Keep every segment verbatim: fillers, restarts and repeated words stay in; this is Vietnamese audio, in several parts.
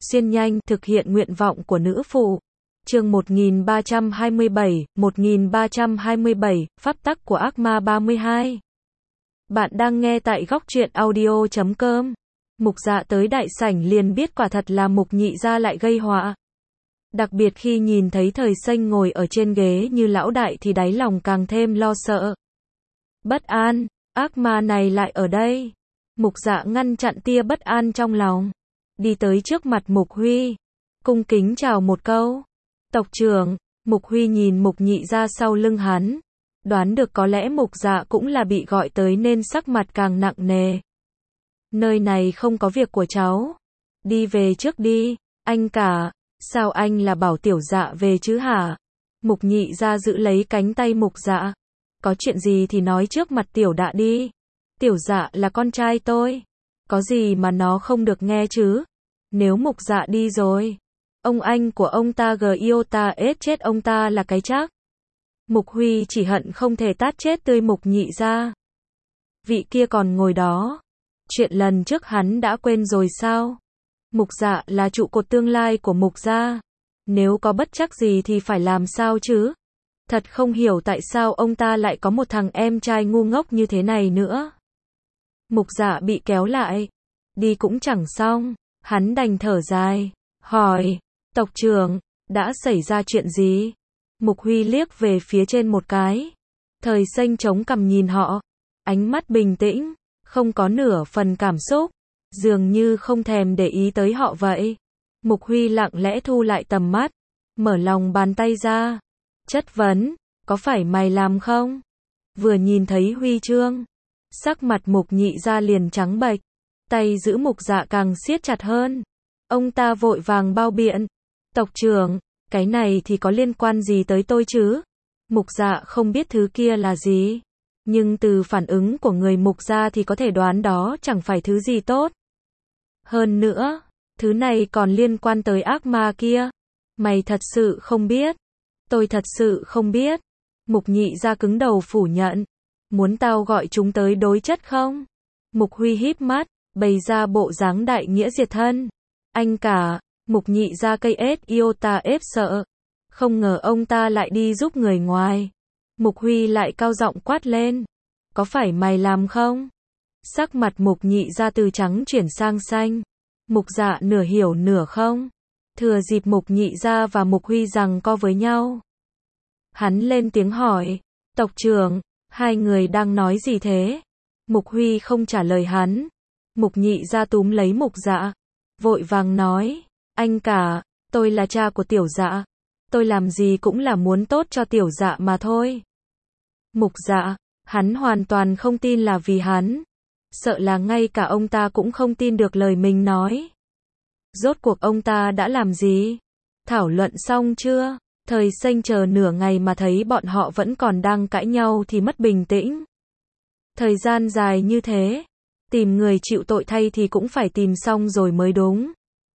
xuyên nhanh, thực hiện nguyện vọng của nữ phụ. Chương một nghìn ba trăm hai mươi bảy, một nghìn ba trăm hai mươi bảy, Pháp tắc của ác ma ba mươi hai. Bạn đang nghe tại góc truyện audio chấm com. Mục Dạ tới đại sảnh liền biết quả thật là Mục Nhị gia lại gây họa. Đặc biệt khi nhìn thấy Thời Xanh ngồi ở trên ghế như lão đại thì đáy lòng càng thêm lo sợ. Bất an, ác ma này lại ở đây. Mục Dạ ngăn chặn tia bất an trong lòng. Đi tới trước mặt Mục Huy. Cung kính chào một câu. Tộc trưởng. Mục Huy nhìn Mục Nhị gia sau lưng hắn. Đoán được có lẽ Mục Dạ cũng là bị gọi tới nên sắc mặt càng nặng nề. Nơi này không có việc của cháu. Đi về trước đi. Anh cả. Sao anh là bảo Tiểu Dạ về chứ hả? Mục Nhị gia giữ lấy cánh tay Mục Dạ. Có chuyện gì thì nói trước mặt Tiểu Đạ đi. Tiểu Dạ là con trai tôi. Có gì mà nó không được nghe chứ? Nếu Mục Dạ đi rồi, ông anh của ông ta Giota ết chết ông ta là cái chắc. Mục Huy chỉ hận không thể tát chết tươi Mục Nhị gia. Vị kia còn ngồi đó. Chuyện lần trước hắn đã quên rồi sao? Mục Dạ là trụ cột tương lai của Mục gia. Nếu có bất trắc gì thì phải làm sao chứ? Thật không hiểu tại sao ông ta lại có một thằng em trai ngu ngốc như thế này nữa. Mục Dạ bị kéo lại. Đi cũng chẳng xong. Hắn đành thở dài. Hỏi. Tộc trưởng. Đã xảy ra chuyện gì? Mục Huy liếc về phía trên một cái. Thời Xanh chống cằm nhìn họ. Ánh mắt bình tĩnh. Không có nửa phần cảm xúc. Dường như không thèm để ý tới họ vậy. Mục Huy lặng lẽ thu lại tầm mắt. Mở lòng bàn tay ra. Chất vấn. Có phải mày làm không? Vừa nhìn thấy huy chương. Sắc mặt Mục Nhị gia liền trắng bệch. Tay giữ Mục Dạ càng siết chặt hơn. Ông ta vội vàng bao biện. Tộc trưởng. Cái này thì có liên quan gì tới tôi chứ? Mục Dạ không biết thứ kia là gì. Nhưng từ phản ứng của người Mục gia thì có thể đoán đó chẳng phải thứ gì tốt. Hơn nữa, thứ này còn liên quan tới ác ma kia. Mày thật sự không biết. Tôi thật sự không biết. Mục Nhị gia cứng đầu phủ nhận. Muốn tao gọi chúng tới đối chất không? Mục Huy híp mắt, bày ra bộ dáng đại nghĩa diệt thân. Anh cả. Mục Nhị gia cây ết Iota ép sợ. Không ngờ ông ta lại đi giúp người ngoài. Mục Huy lại cao giọng quát lên. Có phải mày làm không? Sắc mặt Mục Nhị gia từ trắng chuyển sang xanh. Mục Dạ nửa hiểu nửa không. Thừa dịp Mục Nhị gia và Mục Huy giằng co với nhau. Hắn lên tiếng hỏi. Tộc trưởng, hai người đang nói gì thế? Mục Huy không trả lời hắn. Mục Nhị gia túm lấy Mục Dạ. Vội vàng nói. Anh cả, tôi là cha của Tiểu Dạ. Tôi làm gì cũng là muốn tốt cho Tiểu Dạ mà thôi. Mục Dạ, hắn hoàn toàn không tin là vì hắn. Sợ là ngay cả ông ta cũng không tin được lời mình nói. Rốt cuộc ông ta đã làm gì? Thảo luận xong chưa? Thời Xanh chờ nửa ngày mà thấy bọn họ vẫn còn đang cãi nhau thì mất bình tĩnh. Thời gian dài như thế, tìm người chịu tội thay thì cũng phải tìm xong rồi mới đúng.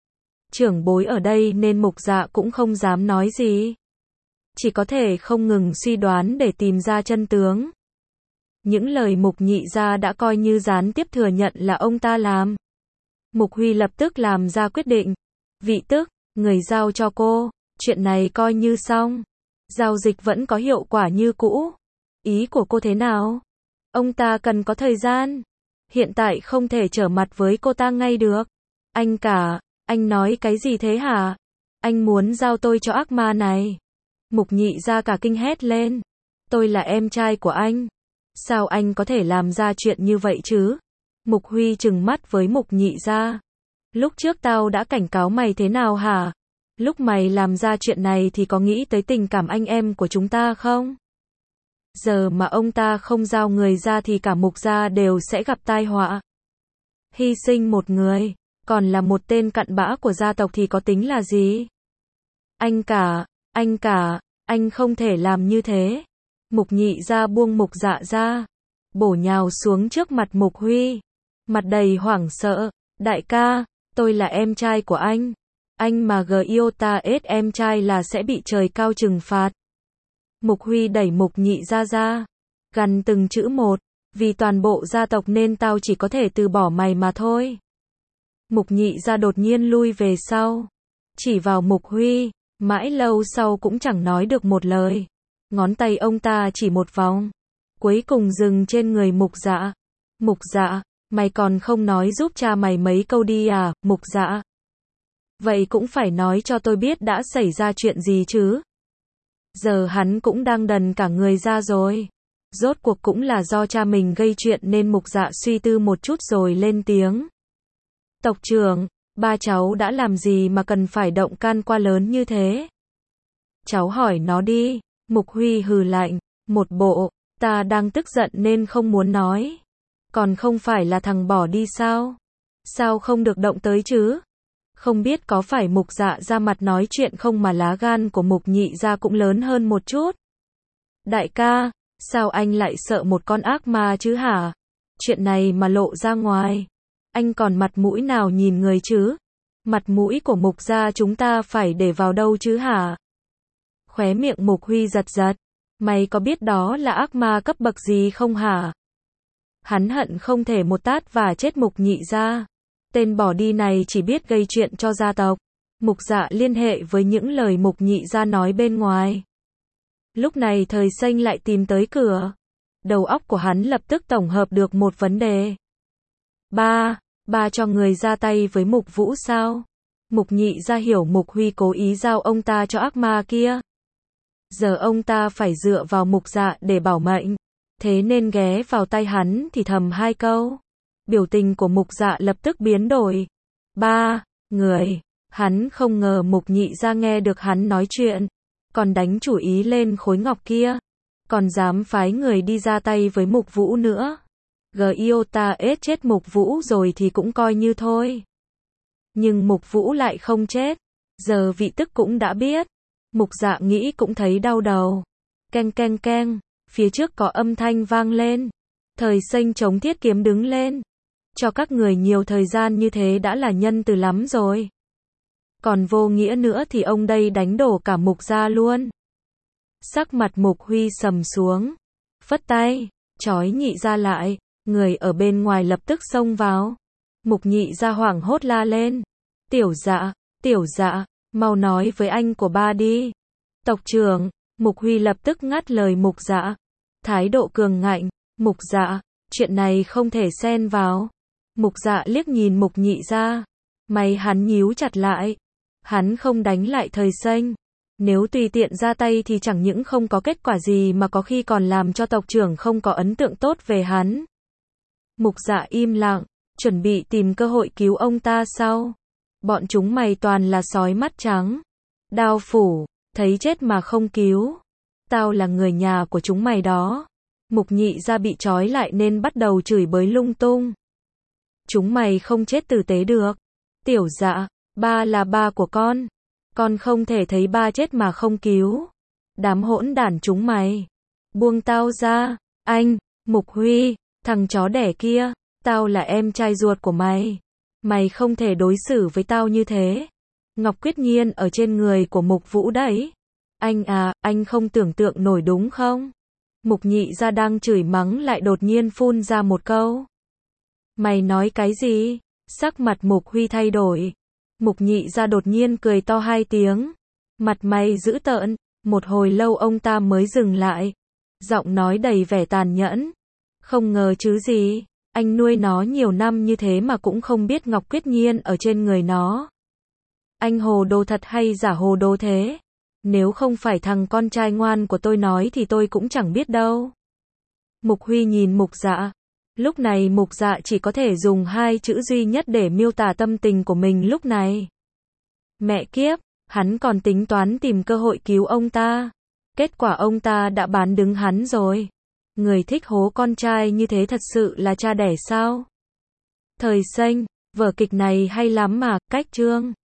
Trưởng bối ở đây nên Mục Dạ cũng không dám nói gì. Chỉ có thể không ngừng suy đoán để tìm ra chân tướng. Những lời Mục Nhị gia đã coi như gián tiếp thừa nhận là ông ta làm. Mục Huy lập tức làm ra quyết định. Vị tức, người giao cho cô, chuyện này coi như xong. Giao dịch vẫn có hiệu quả như cũ. Ý của cô thế nào? Ông ta cần có thời gian. Hiện tại không thể trở mặt với cô ta ngay được. Anh cả, anh nói cái gì thế hả? Anh muốn giao tôi cho ác ma này. Mục Nhị gia cả kinh hét lên. Tôi là em trai của anh. Sao anh có thể làm ra chuyện như vậy chứ? Mục Huy trừng mắt với Mục Nhị gia. Lúc trước tao đã cảnh cáo mày thế nào hả? Lúc mày làm ra chuyện này thì có nghĩ tới tình cảm anh em của chúng ta không? Giờ mà ông ta không giao người ra thì cả Mục gia đều sẽ gặp tai họa. Hy sinh một người, còn là một tên cặn bã của gia tộc thì có tính là gì? Anh cả, anh cả, anh không thể làm như thế. Mục Nhị gia buông Mục Dạ ra, bổ nhào xuống trước mặt Mục Huy, mặt đầy hoảng sợ. Đại ca, tôi là em trai của anh. Anh mà Giota ết em trai là sẽ bị trời cao trừng phạt. Mục Huy đẩy Mục Nhị gia ra, gằn từng chữ một. Vì toàn bộ gia tộc nên tao chỉ có thể từ bỏ mày mà thôi. Mục Nhị Gia đột nhiên lui về sau, chỉ vào Mục Huy, mãi lâu sau cũng chẳng nói được một lời. Ngón tay ông ta chỉ một vòng, cuối cùng dừng trên người Mục Dạ. Mục Dạ, mày còn không nói giúp cha mày mấy câu đi à, Mục Dạ? Vậy cũng phải nói cho tôi biết đã xảy ra chuyện gì chứ. Giờ hắn cũng đang đần cả người ra rồi. Rốt cuộc cũng là do cha mình gây chuyện nên Mục Dạ suy tư một chút rồi lên tiếng. Tộc trưởng, ba cháu đã làm gì mà cần phải động can qua lớn như thế? Cháu hỏi nó đi. Mục Huy hừ lạnh, một bộ, ta đang tức giận nên không muốn nói. Còn không phải là thằng bỏ đi sao? Sao không được động tới chứ? Không biết có phải Mục Dạ ra mặt nói chuyện không mà lá gan của Mục Nhị Gia cũng lớn hơn một chút. Đại ca, sao anh lại sợ một con ác ma chứ hả? Chuyện này mà lộ ra ngoài, anh còn mặt mũi nào nhìn người chứ? Mặt mũi của Mục gia chúng ta phải để vào đâu chứ hả? Khóe miệng Mục Huy giật giật. Mày có biết đó là ác ma cấp bậc gì không hả? Hắn hận không thể một tát và chết Mục Nhị Gia. Tên bỏ đi này chỉ biết gây chuyện cho gia tộc. Mục Dạ liên hệ với những lời Mục Nhị Gia nói bên ngoài. Lúc này Thời Xanh lại tìm tới cửa. Đầu óc của hắn lập tức tổng hợp được một vấn đề. Ba, ba cho người ra tay với Mục Vũ sao? Mục Nhị Gia hiểu Mục Huy cố ý giao ông ta cho ác ma kia. Giờ ông ta phải dựa vào Mục Dạ để bảo mệnh. Thế nên ghé vào tay hắn thì thầm hai câu. Biểu tình của Mục Dạ lập tức biến đổi. Ba, người. Hắn không ngờ Mục Nhị Gia nghe được hắn nói chuyện. Còn đánh chủ ý lên khối ngọc kia. Còn dám phái người đi ra tay với Mục Vũ nữa. Giota ết chết Mục Vũ rồi thì cũng coi như thôi. Nhưng Mục Vũ lại không chết. Giờ vị tức cũng đã biết. Mục Dạ nghĩ cũng thấy đau đầu. Keng keng keng. Phía trước có âm thanh vang lên. Thời Xanh chống thiết kiếm đứng lên. Cho các người nhiều thời gian như thế đã là nhân từ lắm rồi. Còn vô nghĩa nữa thì ông đây đánh đổ cả Mục gia luôn. Sắc mặt Mục Huy sầm xuống. Phất tay, trói Nhị Gia lại. Người ở bên ngoài lập tức xông vào. Mục Nhị Gia hoảng hốt la lên. Tiểu Dạ, Tiểu Dạ, mau nói với anh của ba đi. Tộc trưởng, Mục Huy lập tức ngắt lời Mục Dạ. Thái độ cường ngạnh. Mục Dạ, chuyện này không thể xen vào. Mục Dạ liếc nhìn Mục Nhị Gia. Mày hắn nhíu chặt lại. Hắn không đánh lại Thời Xanh. Nếu tùy tiện ra tay thì chẳng những không có kết quả gì mà có khi còn làm cho tộc trưởng không có ấn tượng tốt về hắn. Mục Dạ im lặng, chuẩn bị tìm cơ hội cứu ông ta sau. Bọn chúng mày toàn là sói mắt trắng. Đao phủ, thấy chết mà không cứu. Tao là người nhà của chúng mày đó. Mục Nhị Gia bị trói lại nên bắt đầu chửi bới lung tung. Chúng mày không chết tử tế được. Tiểu Dạ, ba là ba của con. Con không thể thấy ba chết mà không cứu. Đám hỗn đản chúng mày. Buông tao ra. Anh, Mục Huy, thằng chó đẻ kia. Tao là em trai ruột của mày. Mày không thể đối xử với tao như thế. Ngọc Quyết Nhiên ở trên người của Mục Vũ đấy. Anh à, anh không tưởng tượng nổi đúng không? Mục Nhị Gia đang chửi mắng lại đột nhiên phun ra một câu. Mày nói cái gì? Sắc mặt Mục Huy thay đổi. Mục Nhị Gia đột nhiên cười to hai tiếng. Mặt mày dữ tợn. Một hồi lâu ông ta mới dừng lại. Giọng nói đầy vẻ tàn nhẫn. Không ngờ chứ gì. Anh nuôi nó nhiều năm như thế mà cũng không biết Ngọc Quyết Nhiên ở trên người nó. Anh hồ đồ thật hay giả hồ đồ thế? Nếu không phải thằng con trai ngoan của tôi nói thì tôi cũng chẳng biết đâu. Mục Huy nhìn Mục Dạ. Lúc này Mục Dạ chỉ có thể dùng hai chữ duy nhất để miêu tả tâm tình của mình lúc này. Mẹ kiếp, hắn còn tính toán tìm cơ hội cứu ông ta. Kết quả ông ta đã bán đứng hắn rồi. Người thích hố con trai như thế thật sự là cha đẻ sao? Thời Xanh, vở kịch này hay lắm mà, cách chương.